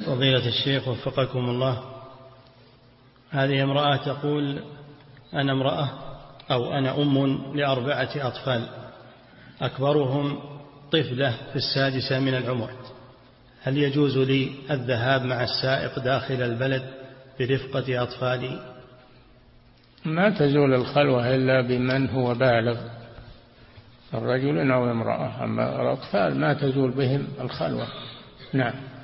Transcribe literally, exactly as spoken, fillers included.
فضيلة الشيخ وفقكم الله، هذه امرأة تقول: أنا امرأة أو أنا أم لأربعة أطفال، أكبرهم طفلة في السادسة من العمر، هل يجوز لي الذهاب مع السائق داخل البلد برفقة أطفالي؟ ما تزول الخلوة إلا بمن هو بالغ، الرجل أو امرأة، أما الأطفال ما تزول بهم الخلوة. نعم.